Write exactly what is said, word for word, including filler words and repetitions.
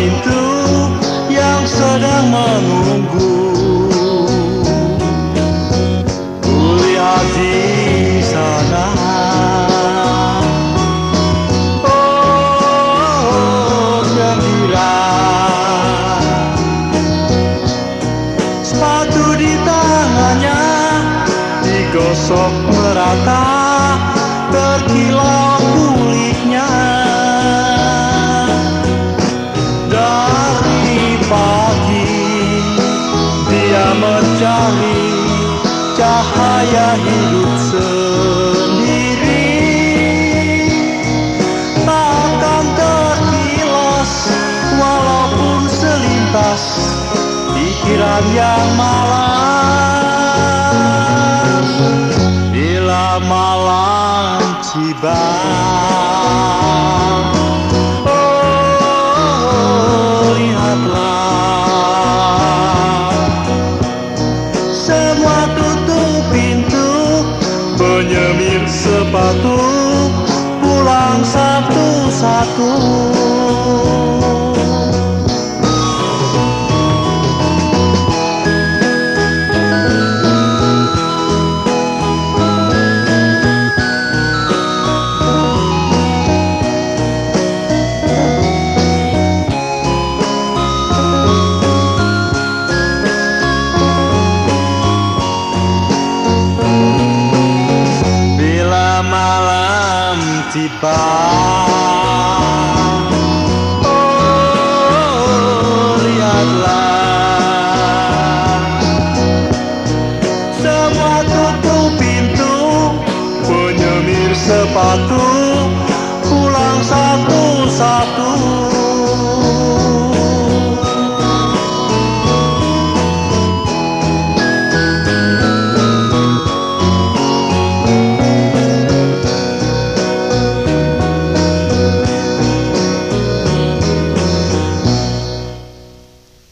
pintu yang sedang menunggu. Kulihat di sana, oh gembira, sepatu di tangannya digosok merata, berkilau kulitnya. Dari pagi dia mencari cahaya hidup sendiri, takkan terkilas walaupun selintas pikiran yang malas. Bila malam tiba, oh lihatlah, semua tutup pintu, menyemir sepatu, pulang satu-satu. Tiba, oh lihatlah, semua tutup pintu, penyemir sepatu,